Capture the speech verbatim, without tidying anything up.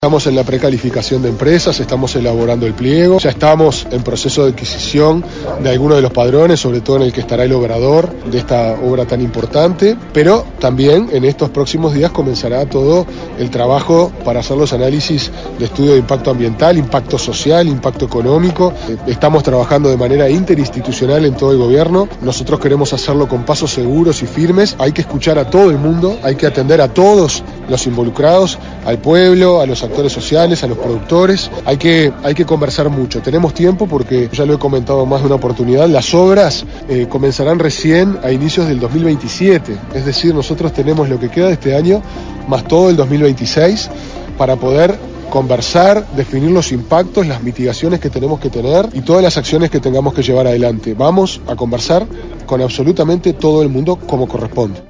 Estamos en la precalificación de empresas, estamos elaborando el pliego, ya estamos en proceso de adquisición de algunos de los padrones, sobre todo en el que estará el obrador de esta obra tan importante, pero también en estos próximos días comenzará todo el trabajo para hacer los análisis de estudio de impacto ambiental, impacto social, impacto económico. Estamos trabajando de manera interinstitucional en todo el gobierno, nosotros queremos hacerlo con pasos seguros y firmes, hay que escuchar a todo el mundo, hay que atender a todos los involucrados, al pueblo, a los actores sociales, a los productores, hay que, hay que conversar mucho, tenemos tiempo porque ya lo he comentado más de una oportunidad, las obras eh, comenzarán recién a inicios del dos mil veintisiete, es decir, nosotros tenemos lo que queda de este año, más todo el dos mil veintiséis, para poder conversar, definir los impactos, las mitigaciones que tenemos que tener y todas las acciones que tengamos que llevar adelante. Vamos a conversar con absolutamente todo el mundo como corresponde.